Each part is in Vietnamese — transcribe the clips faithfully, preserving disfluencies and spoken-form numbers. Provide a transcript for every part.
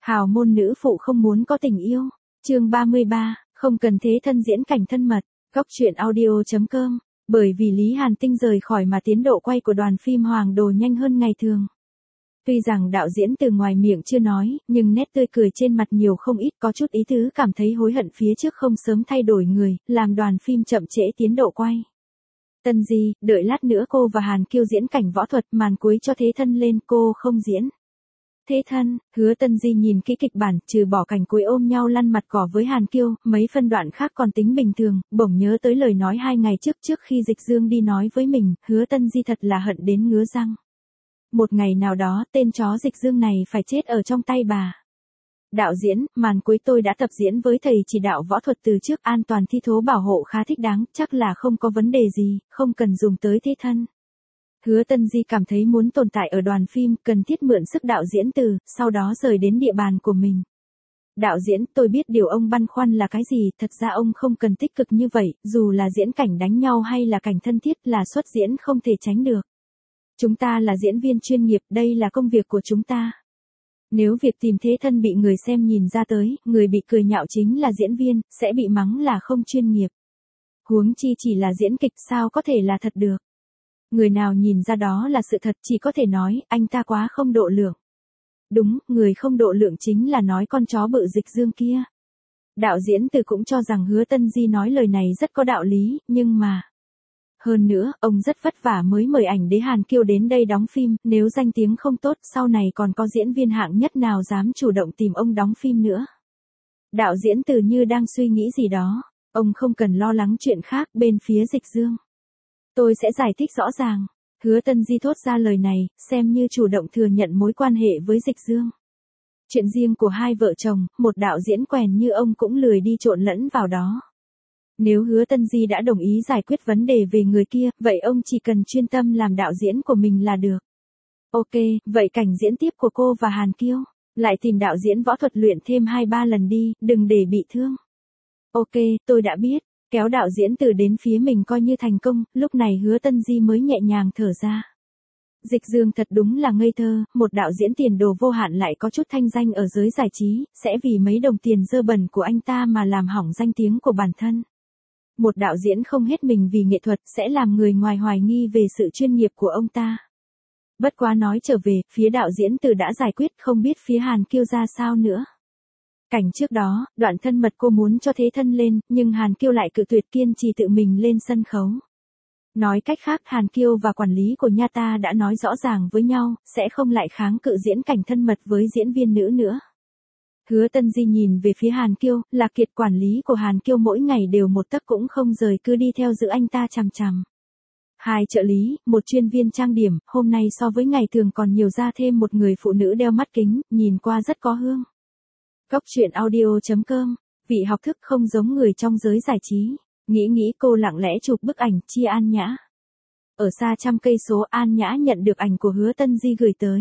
Hào môn nữ phụ không muốn có tình yêu. Chương ba mươi ba, không cần thế thân diễn cảnh thân mật. Góc truyện audio chấm com. Bởi vì Lý Hàn Tinh rời khỏi mà tiến độ quay của đoàn phim Hoàng Đồ nhanh hơn ngày thường. Tuy rằng đạo diễn từ ngoài miệng chưa nói, nhưng nét tươi cười trên mặt nhiều không ít có chút ý tứ cảm thấy hối hận phía trước không sớm thay đổi người, làm đoàn phim chậm trễ tiến độ quay. Tân Di, đợi lát nữa cô và Hàn Kiêu diễn cảnh võ thuật, màn cuối cho thế thân lên, cô không diễn. Thế thân, Hứa Tân Di nhìn kỹ kịch bản, trừ bỏ cảnh cuối ôm nhau lăn mặt cỏ với Hàn Kiêu, mấy phân đoạn khác còn tính bình thường, bỗng nhớ tới lời nói hai ngày trước trước khi Dịch Dương đi nói với mình, Hứa Tân Di thật là hận đến ngứa răng. Một ngày nào đó, tên chó Dịch Dương này phải chết ở trong tay bà. Đạo diễn, màn cuối tôi đã tập diễn với thầy chỉ đạo võ thuật từ trước, an toàn thi thố bảo hộ khá thích đáng, chắc là không có vấn đề gì, không cần dùng tới thế thân. Hứa Tân Di cảm thấy muốn tồn tại ở đoàn phim, cần thiết mượn sức đạo diễn từ, sau đó rời đến địa bàn của mình. Đạo diễn, tôi biết điều ông băn khoăn là cái gì, thật ra ông không cần tích cực như vậy, dù là diễn cảnh đánh nhau hay là cảnh thân thiết là xuất diễn không thể tránh được. Chúng ta là diễn viên chuyên nghiệp, đây là công việc của chúng ta. Nếu việc tìm thế thân bị người xem nhìn ra tới, người bị cười nhạo chính là diễn viên, sẽ bị mắng là không chuyên nghiệp. Huống chi chỉ là diễn kịch sao có thể là thật được. Người nào nhìn ra đó là sự thật chỉ có thể nói, anh ta quá không độ lượng. Đúng, người không độ lượng chính là nói con chó bự Dịch Dương kia. Đạo diễn từ cũng cho rằng Hứa Tân Di nói lời này rất có đạo lý, nhưng mà... Hơn nữa, ông rất vất vả mới mời ảnh đế Hàn Kiêu đến đây đóng phim, nếu danh tiếng không tốt, sau này còn có diễn viên hạng nhất nào dám chủ động tìm ông đóng phim nữa. Đạo diễn từ như đang suy nghĩ gì đó, ông không cần lo lắng chuyện khác bên phía Dịch Dương. Tôi sẽ giải thích rõ ràng. Hứa Tân Di thốt ra lời này, xem như chủ động thừa nhận mối quan hệ với Dịch Dương. Chuyện riêng của hai vợ chồng, một đạo diễn quèn như ông cũng lười đi trộn lẫn vào đó. Nếu Hứa Tân Di đã đồng ý giải quyết vấn đề về người kia, vậy ông chỉ cần chuyên tâm làm đạo diễn của mình là được. Ok, vậy cảnh diễn tiếp của cô và Hàn Kiêu, lại tìm đạo diễn võ thuật luyện thêm hai ba lần đi, đừng để bị thương. Ok, tôi đã biết. Kéo đạo diễn từ đến phía mình coi như thành công, lúc này Hứa Tân Di mới nhẹ nhàng thở ra. Dịch Dương thật đúng là ngây thơ, một đạo diễn tiền đồ vô hạn lại có chút thanh danh ở giới giải trí, sẽ vì mấy đồng tiền dơ bẩn của anh ta mà làm hỏng danh tiếng của bản thân. Một đạo diễn không hết mình vì nghệ thuật sẽ làm người ngoài hoài nghi về sự chuyên nghiệp của ông ta. Bất quá nói trở về, phía đạo diễn từ đã giải quyết, không biết phía Hàn Kiêu ra sao nữa. Cảnh trước đó, đoạn thân mật cô muốn cho thế thân lên, nhưng Hàn Kiêu lại cự tuyệt kiên trì tự mình lên sân khấu. Nói cách khác, Hàn Kiêu và quản lý của nha ta đã nói rõ ràng với nhau, sẽ không lại kháng cự diễn cảnh thân mật với diễn viên nữ nữa. Hứa Tân Di nhìn về phía Hàn Kiêu, là kiệt quản lý của Hàn Kiêu mỗi ngày đều một tấc cũng không rời cứ đi theo giữ anh ta chằm chằm. Hai trợ lý, một chuyên viên trang điểm, hôm nay so với ngày thường còn nhiều ra thêm một người phụ nữ đeo mắt kính, nhìn qua rất có hương. Góc truyện audio chấm com, vị học thức không giống người trong giới giải trí, nghĩ nghĩ cô lặng lẽ chụp bức ảnh chia An Nhã. Ở xa trăm cây số An Nhã nhận được ảnh của Hứa Tân Di gửi tới.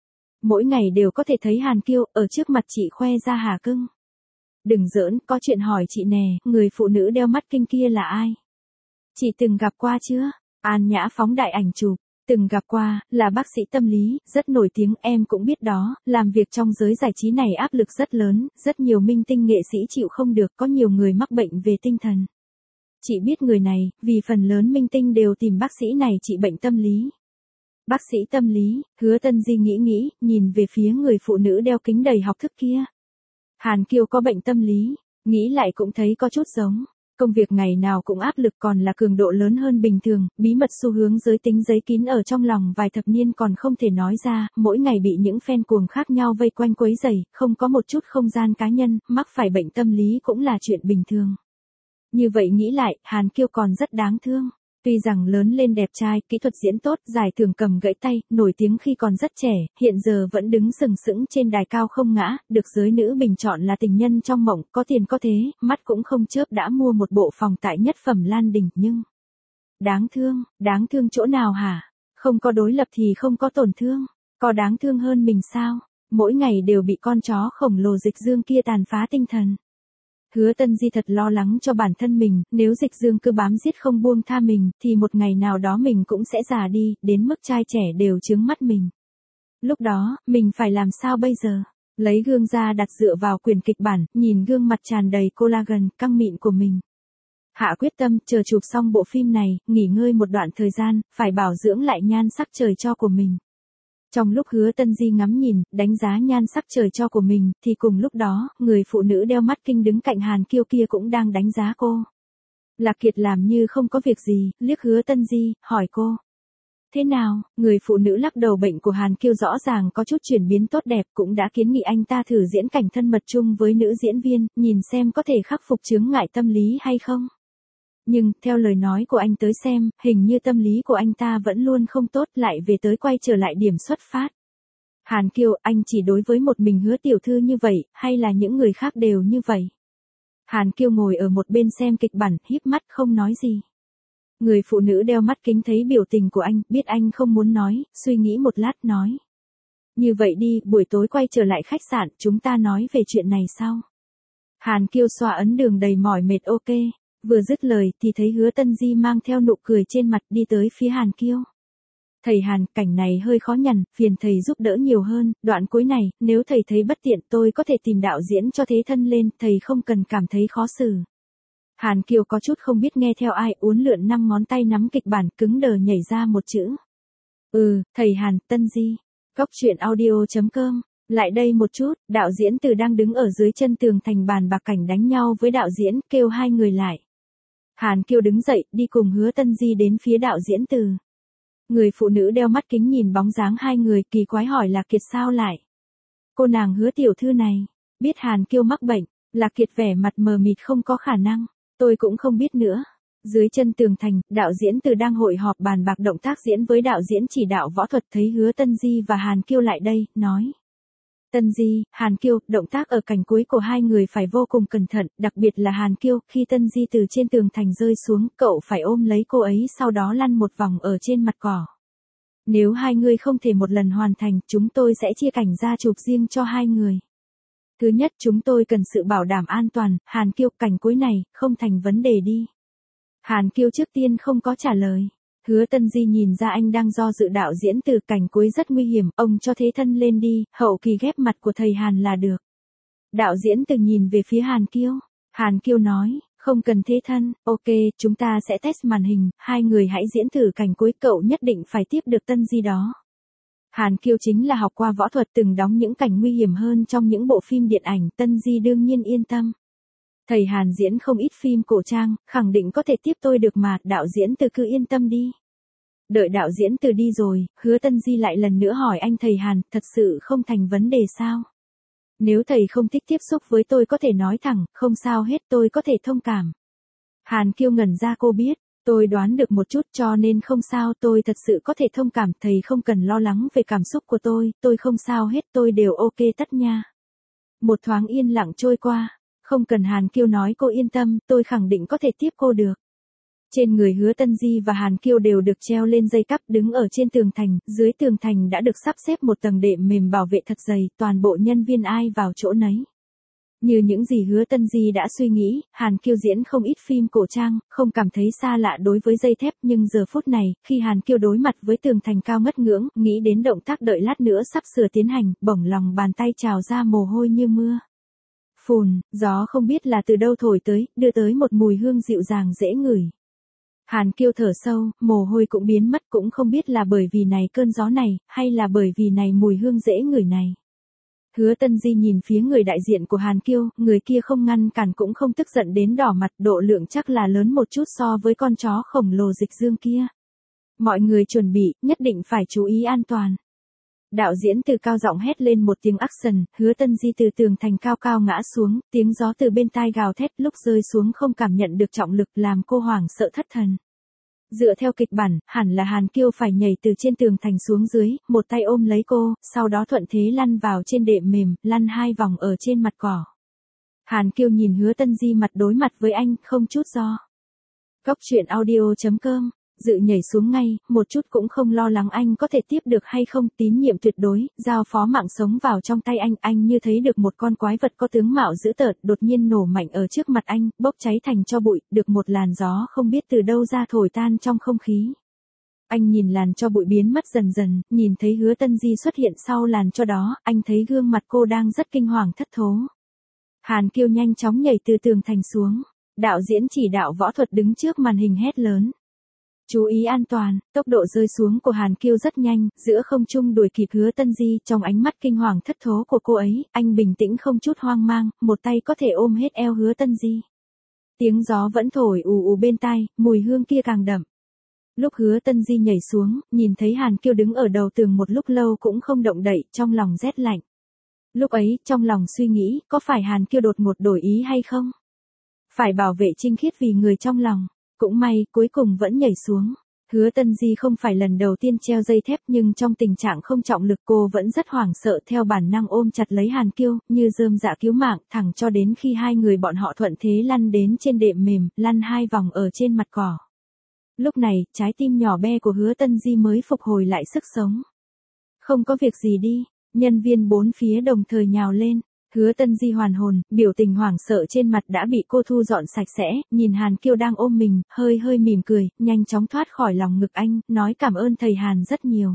Mỗi ngày đều có thể thấy Hàn Kiêu ở trước mặt chị khoe ra hà cưng. Đừng giỡn, có chuyện hỏi chị nè, người phụ nữ đeo mắt kinh kia là ai? Chị từng gặp qua chưa? An Nhã phóng đại ảnh chụp. Từng gặp qua, là bác sĩ tâm lý, rất nổi tiếng, em cũng biết đó, làm việc trong giới giải trí này áp lực rất lớn, rất nhiều minh tinh nghệ sĩ chịu không được, có nhiều người mắc bệnh về tinh thần. Chị biết người này, vì phần lớn minh tinh đều tìm bác sĩ này trị bệnh tâm lý. Bác sĩ tâm lý, Hứa Tân Di nghĩ nghĩ, nhìn về phía người phụ nữ đeo kính đầy học thức kia. Hàn Kiêu có bệnh tâm lý, nghĩ lại cũng thấy có chút giống. Công việc ngày nào cũng áp lực còn là cường độ lớn hơn bình thường, bí mật xu hướng giới tính giấy kín ở trong lòng vài thập niên còn không thể nói ra, mỗi ngày bị những fan cuồng khác nhau vây quanh quấy rầy, không có một chút không gian cá nhân, mắc phải bệnh tâm lý cũng là chuyện bình thường. Như vậy nghĩ lại, Hàn Kiêu còn rất đáng thương. Tuy rằng lớn lên đẹp trai, kỹ thuật diễn tốt, giải thưởng cầm gãy tay, nổi tiếng khi còn rất trẻ, hiện giờ vẫn đứng sừng sững trên đài cao không ngã, được giới nữ bình chọn là tình nhân trong mộng, có tiền có thế, mắt cũng không chớp đã mua một bộ phòng tại nhất phẩm Lan Đình, nhưng... Đáng thương, đáng thương chỗ nào hả? Không có đối lập thì không có tổn thương, có đáng thương hơn mình sao? Mỗi ngày đều bị con chó khổng lồ Dịch Dương kia tàn phá tinh thần. Hứa Tân Di thật lo lắng cho bản thân mình, nếu Dịch Dương cứ bám giết không buông tha mình, thì một ngày nào đó mình cũng sẽ già đi, đến mức trai trẻ đều chướng mắt mình. Lúc đó, mình phải làm sao bây giờ? Lấy gương ra đặt dựa vào quyển kịch bản, nhìn gương mặt tràn đầy collagen, căng mịn của mình. Hạ quyết tâm, chờ chụp xong bộ phim này, nghỉ ngơi một đoạn thời gian, phải bảo dưỡng lại nhan sắc trời cho của mình. Trong lúc Hứa Tân Di ngắm nhìn, đánh giá nhan sắc trời cho của mình, thì cùng lúc đó, người phụ nữ đeo mắt kinh đứng cạnh Hàn Kiêu kia cũng đang đánh giá cô. Lạc Kiệt làm như không có việc gì, liếc Hứa Tân Di, hỏi cô. Thế nào, người phụ nữ lắc đầu, bệnh của Hàn Kiêu rõ ràng có chút chuyển biến tốt đẹp, cũng đã kiến nghị anh ta thử diễn cảnh thân mật chung với nữ diễn viên, nhìn xem có thể khắc phục chướng ngại tâm lý hay không. Nhưng, theo lời nói của anh tới xem, hình như tâm lý của anh ta vẫn luôn không tốt, lại về tới quay trở lại điểm xuất phát. Hàn Kiêu, anh chỉ đối với một mình Hứa tiểu thư như vậy, hay là những người khác đều như vậy? Hàn Kiêu ngồi ở một bên xem kịch bản, híp mắt không nói gì. Người phụ nữ đeo mắt kính thấy biểu tình của anh, biết anh không muốn nói, suy nghĩ một lát nói. Như vậy đi, buổi tối quay trở lại khách sạn, chúng ta nói về chuyện này sau. Hàn Kiêu xoa ấn đường đầy mỏi mệt, ok. Vừa dứt lời thì thấy Hứa Tân Di mang theo nụ cười trên mặt đi tới phía Hàn Kiêu. Thầy Hàn, cảnh này hơi khó nhằn, phiền thầy giúp đỡ nhiều hơn, đoạn cuối này, nếu thầy thấy bất tiện tôi có thể tìm đạo diễn cho thế thân lên, thầy không cần cảm thấy khó xử. Hàn Kiều có chút không biết nghe theo ai, uốn lượn năm ngón tay nắm kịch bản, cứng đờ nhảy ra một chữ. Ừ, thầy Hàn, Tân Di. Góc truyện audio chấm com. Lại đây một chút, đạo diễn Từ đang đứng ở dưới chân tường thành bàn bạc cảnh đánh nhau với đạo diễn, kêu hai người lại. Hàn Kiều đứng dậy, đi cùng Hứa Tân Di đến phía đạo diễn Từ. Người phụ nữ đeo mắt kính nhìn bóng dáng hai người, kỳ quái hỏi Lạc Kiệt sao lại. Cô nàng Hứa tiểu thư này, biết Hàn Kiều mắc bệnh, Lạc Kiệt vẻ mặt mờ mịt không có khả năng, tôi cũng không biết nữa. Dưới chân tường thành, đạo diễn Từ đang hội họp bàn bạc động tác diễn với đạo diễn chỉ đạo võ thuật, thấy Hứa Tân Di và Hàn Kiều lại đây, nói. Tân Di, Hàn Kiều, động tác ở cảnh cuối của hai người phải vô cùng cẩn thận, đặc biệt là Hàn Kiều, khi Tân Di từ trên tường thành rơi xuống, cậu phải ôm lấy cô ấy sau đó lăn một vòng ở trên mặt cỏ. Nếu hai người không thể một lần hoàn thành, chúng tôi sẽ chia cảnh ra chụp riêng cho hai người. Thứ nhất, chúng tôi cần sự bảo đảm an toàn, Hàn Kiều, cảnh cuối này, không thành vấn đề đi. Hàn Kiều trước tiên không có trả lời. Hứa Tân Di nhìn ra anh đang do dự, đạo diễn Từ, cảnh cuối rất nguy hiểm, ông cho thế thân lên đi, hậu kỳ ghép mặt của thầy Hàn là được. Đạo diễn Từ nhìn về phía Hàn Kiều. Hàn Kiều nói, không cần thế thân, ok, chúng ta sẽ test màn hình, hai người hãy diễn thử cảnh cuối, cậu nhất định phải tiếp được Tân Di đó. Hàn Kiều chính là học qua võ thuật, từng đóng những cảnh nguy hiểm hơn trong những bộ phim điện ảnh, Tân Di đương nhiên yên tâm. Thầy Hàn diễn không ít phim cổ trang, khẳng định có thể tiếp tôi được mà, đạo diễn Từ cứ yên tâm đi. Đợi đạo diễn Từ đi rồi, Hứa Tân Di lại lần nữa hỏi anh, thầy Hàn, thật sự không thành vấn đề sao? Nếu thầy không thích tiếp xúc với tôi có thể nói thẳng, không sao hết, tôi có thể thông cảm. Hàn Kiều ngẩn ra, cô biết, tôi đoán được một chút cho nên không sao, tôi thật sự có thể thông cảm, thầy không cần lo lắng về cảm xúc của tôi, tôi không sao hết, tôi đều ok tất nha. Một thoáng yên lặng trôi qua. Không cần, Hàn Kiều nói, cô yên tâm, tôi khẳng định có thể tiếp cô được. Trên người Hứa Tân Di và Hàn Kiều đều được treo lên dây cắp, đứng ở trên tường thành, dưới tường thành đã được sắp xếp một tầng đệm mềm bảo vệ thật dày, toàn bộ nhân viên ai vào chỗ nấy. Như những gì Hứa Tân Di đã suy nghĩ, Hàn Kiều diễn không ít phim cổ trang, không cảm thấy xa lạ đối với dây thép, nhưng giờ phút này, khi Hàn Kiều đối mặt với tường thành cao ngất ngưỡng, nghĩ đến động tác đợi lát nữa sắp sửa tiến hành, bỗng lòng bàn tay trào ra mồ hôi như mưa. Phùn, gió không biết là từ đâu thổi tới, đưa tới một mùi hương dịu dàng dễ ngửi. Hàn Kiều thở sâu, mồ hôi cũng biến mất, cũng không biết là bởi vì này cơn gió này, hay là bởi vì này mùi hương dễ ngửi này. Hứa Tân Di nhìn phía người đại diện của Hàn Kiều, người kia không ngăn cản cũng không tức giận đến đỏ mặt, độ lượng chắc là lớn một chút so với con chó khổng lồ Dịch Dương kia. Mọi người chuẩn bị, nhất định phải chú ý an toàn. Đạo diễn Từ cao giọng hét lên một tiếng action, Hứa Tân Di từ tường thành cao cao ngã xuống, tiếng gió từ bên tai gào thét, lúc rơi xuống không cảm nhận được trọng lực, làm cô hoảng sợ thất thần. Dựa theo kịch bản, hẳn là Hàn Kiều phải nhảy từ trên tường thành xuống dưới, một tay ôm lấy cô, sau đó thuận thế lăn vào trên đệm mềm, lăn hai vòng ở trên mặt cỏ. Hàn Kiều nhìn Hứa Tân Di mặt đối mặt với anh, không chút do. Góc truyện audio chấm com. Dự nhảy xuống ngay, một chút cũng không lo lắng anh có thể tiếp được hay không, tín nhiệm tuyệt đối, giao phó mạng sống vào trong tay anh, anh như thấy được một con quái vật có tướng mạo dữ tợn, đột nhiên nổ mạnh ở trước mặt anh, bốc cháy thành tro bụi, được một làn gió không biết từ đâu ra thổi tan trong không khí. Anh nhìn làn tro bụi biến mất dần dần, nhìn thấy Hứa Tân Di xuất hiện sau làn tro đó, anh thấy gương mặt cô đang rất kinh hoàng thất thố. Hàn Kiêu nhanh chóng nhảy từ tường thành xuống. Đạo diễn chỉ đạo võ thuật đứng trước màn hình hét lớn. Chú ý an toàn, tốc độ rơi xuống của Hàn Kiêu rất nhanh, giữa không trung đuổi kịp Hứa Tân Di, trong ánh mắt kinh hoàng thất thố của cô ấy, anh bình tĩnh không chút hoang mang, một tay có thể ôm hết eo Hứa Tân Di. Tiếng gió vẫn thổi ù ù bên tai, mùi hương kia càng đậm. Lúc Hứa Tân Di nhảy xuống, nhìn thấy Hàn Kiêu đứng ở đầu tường một lúc lâu cũng không động đậy, trong lòng rét lạnh. Lúc ấy, trong lòng suy nghĩ, có phải Hàn Kiêu đột ngột đổi ý hay không? Phải bảo vệ Trinh Khiết vì người trong lòng. Cũng may, cuối cùng vẫn nhảy xuống. Hứa Tân Di không phải lần đầu tiên treo dây thép nhưng trong tình trạng không trọng lực cô vẫn rất hoảng sợ theo bản năng ôm chặt lấy Hàn Kiêu, như rơm dạ cứu mạng, thẳng cho đến khi hai người bọn họ thuận thế lăn đến trên đệm mềm, lăn hai vòng ở trên mặt cỏ. Lúc này, trái tim nhỏ bé của Hứa Tân Di mới phục hồi lại sức sống. Không có việc gì đi, nhân viên bốn phía đồng thời nhào lên. Hứa Tân Di hoàn hồn, biểu tình hoảng sợ trên mặt đã bị cô thu dọn sạch sẽ, nhìn Hàn Kiêu đang ôm mình, hơi hơi mỉm cười, nhanh chóng thoát khỏi lòng ngực anh, nói cảm ơn thầy Hàn rất nhiều.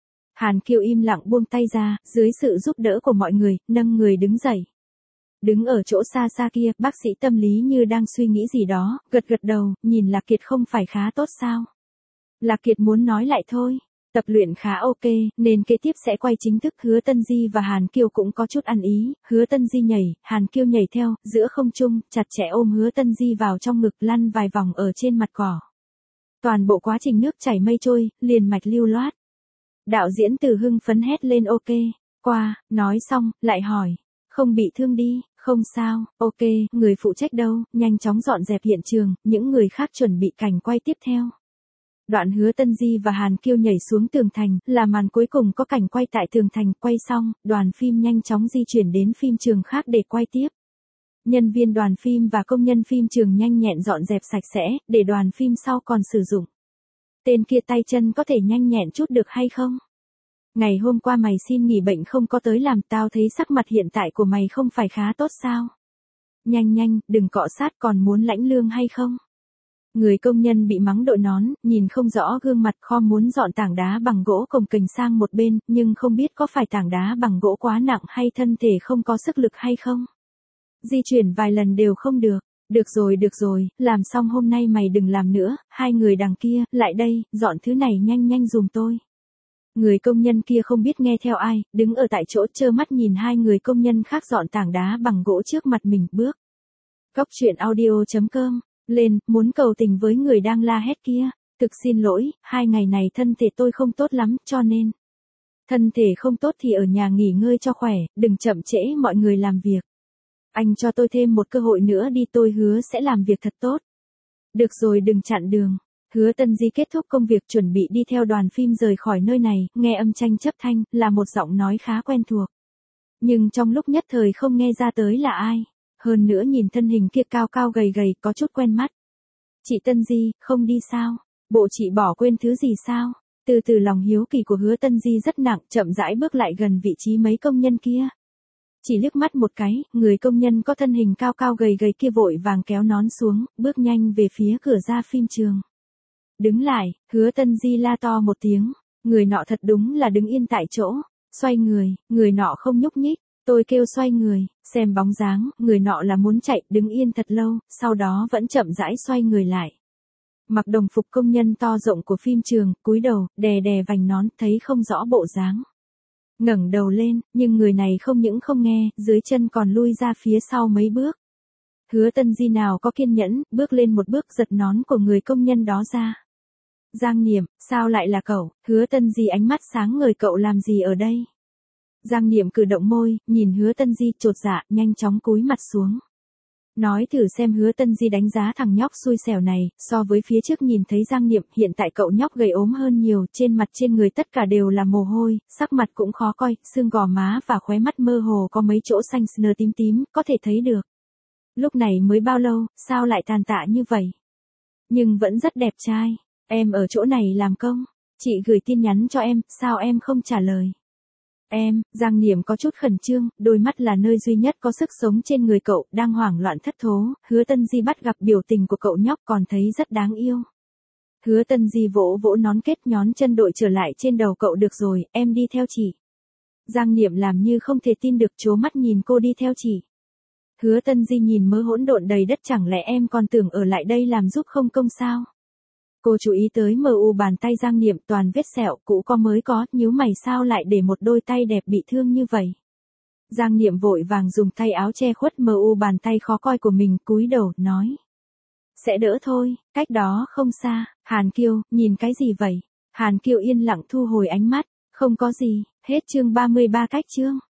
Hàn Kiêu im lặng buông tay ra, dưới sự giúp đỡ của mọi người, nâng người đứng dậy. Đứng ở chỗ xa xa kia, bác sĩ tâm lý như đang suy nghĩ gì đó, gật gật đầu, nhìn Lạc Kiệt không phải khá tốt sao? Lạc Kiệt muốn nói lại thôi. Tập luyện khá ok, nên kế tiếp sẽ quay chính thức. Hứa Tân Di và Hàn Kiêu cũng có chút ăn ý, Hứa Tân Di nhảy, Hàn Kiêu nhảy theo, giữa không trung, chặt chẽ ôm Hứa Tân Di vào trong ngực lăn vài vòng ở trên mặt cỏ. Toàn bộ quá trình nước chảy mây trôi, liền mạch lưu loát. Đạo diễn Từ hưng phấn hét lên ok, qua, nói xong, lại hỏi, không bị thương đi, không sao, ok, người phụ trách đâu, nhanh chóng dọn dẹp hiện trường, những người khác chuẩn bị cảnh quay tiếp theo. Đoạn Hứa Tân Di và Hàn Kiêu nhảy xuống tường thành, là màn cuối cùng có cảnh quay tại tường thành, quay xong, đoàn phim nhanh chóng di chuyển đến phim trường khác để quay tiếp. Nhân viên đoàn phim và công nhân phim trường nhanh nhẹn dọn dẹp sạch sẽ, để đoàn phim sau còn sử dụng. Tên kia tay chân có thể nhanh nhẹn chút được hay không? Ngày hôm qua mày xin nghỉ bệnh không có tới làm, tao thấy sắc mặt hiện tại của mày không phải khá tốt sao? Nhanh nhanh, đừng cọ sát, còn muốn lãnh lương hay không? Người công nhân bị mắng đội nón, nhìn không rõ gương mặt, kho muốn dọn tảng đá bằng gỗ cồng kềnh sang một bên, nhưng không biết có phải tảng đá bằng gỗ quá nặng hay thân thể không có sức lực hay không. Di chuyển vài lần đều không được. Được rồi được rồi, làm xong hôm nay mày đừng làm nữa, hai người đằng kia, lại đây, dọn thứ này nhanh nhanh dùm tôi. Người công nhân kia không biết nghe theo ai, đứng ở tại chỗ trơ mắt nhìn hai người công nhân khác dọn tảng đá bằng gỗ trước mặt mình, bước. Góc truyện audio chấm com lên, muốn cầu tình với người đang la hét kia. Thực xin lỗi, hai ngày này thân thể tôi không tốt lắm, cho nên. Thân thể không tốt thì ở nhà nghỉ ngơi cho khỏe, đừng chậm trễ mọi người làm việc. Anh cho tôi thêm một cơ hội nữa đi, tôi hứa sẽ làm việc thật tốt. Được rồi, đừng chặn đường. Hứa Tân Di kết thúc công việc chuẩn bị đi theo đoàn phim rời khỏi nơi này, nghe âm tranh chấp thanh, là một giọng nói khá quen thuộc. Nhưng trong lúc nhất thời không nghe ra tới là ai. Hơn nữa nhìn thân hình kia cao cao gầy gầy, có chút quen mắt. Chị Tân Di, không đi sao? Bộ chị bỏ quên thứ gì sao? Từ từ lòng hiếu kỳ của Hứa Tân Di rất nặng, chậm rãi bước lại gần vị trí mấy công nhân kia. Chỉ liếc mắt một cái, người công nhân có thân hình cao cao gầy gầy kia vội vàng kéo nón xuống, bước nhanh về phía cửa ra phim trường. Đứng lại, Hứa Tân Di la to một tiếng, người nọ thật đúng là đứng yên tại chỗ, xoay người, người nọ không nhúc nhích. Tôi kêu xoay người, xem bóng dáng, người nọ là muốn chạy, đứng yên thật lâu, sau đó vẫn chậm rãi xoay người lại. Mặc đồng phục công nhân to rộng của phim trường, cúi đầu, đè đè vành nón, thấy không rõ bộ dáng. Ngẩng đầu lên, nhưng người này không những không nghe, dưới chân còn lui ra phía sau mấy bước. Hứa Tân Di nào có kiên nhẫn, bước lên một bước giật nón của người công nhân đó ra. Giang Niệm, sao lại là cậu? Hứa Tân Di ánh mắt sáng ngời, cậu làm gì ở đây? Giang Niệm cử động môi, nhìn Hứa Tân Di chột dạ, nhanh chóng cúi mặt xuống. Nói thử xem. Hứa Tân Di đánh giá thằng nhóc xui xẻo này, so với phía trước nhìn thấy Giang Niệm, hiện tại cậu nhóc gầy ốm hơn nhiều, trên mặt trên người tất cả đều là mồ hôi, sắc mặt cũng khó coi, xương gò má và khóe mắt mơ hồ có mấy chỗ xanh sờ tím tím, có thể thấy được. Lúc này mới bao lâu, sao lại tàn tạ như vậy? Nhưng vẫn rất đẹp trai. Em ở chỗ này làm công, chị gửi tin nhắn cho em, sao em không trả lời? Em, Giang Niệm có chút khẩn trương, đôi mắt là nơi duy nhất có sức sống trên người cậu, đang hoảng loạn thất thố. Hứa Tân Di bắt gặp biểu tình của cậu nhóc còn thấy rất đáng yêu. Hứa Tân Di vỗ vỗ nón kết nhón chân đội trở lại trên đầu cậu. Được rồi, em đi theo chị. Giang Niệm làm như không thể tin được, trố mắt nhìn cô đi theo chị. Hứa Tân Di nhìn mớ hỗn độn đầy đất, chẳng lẽ em còn tưởng ở lại đây làm giúp không công sao? Cô chú ý tới mờ u bàn tay Giang Niệm toàn vết sẹo, cũ có mới có, nhíu mày sao lại để một đôi tay đẹp bị thương như vậy? Giang Niệm vội vàng dùng tay áo che khuất mờ u bàn tay khó coi của mình, cúi đầu, nói. Sẽ đỡ thôi, cách đó không xa. Hàn Kiêu, nhìn cái gì vậy? Hàn Kiêu yên lặng thu hồi ánh mắt, không có gì, hết chương ba mươi ba cách chương.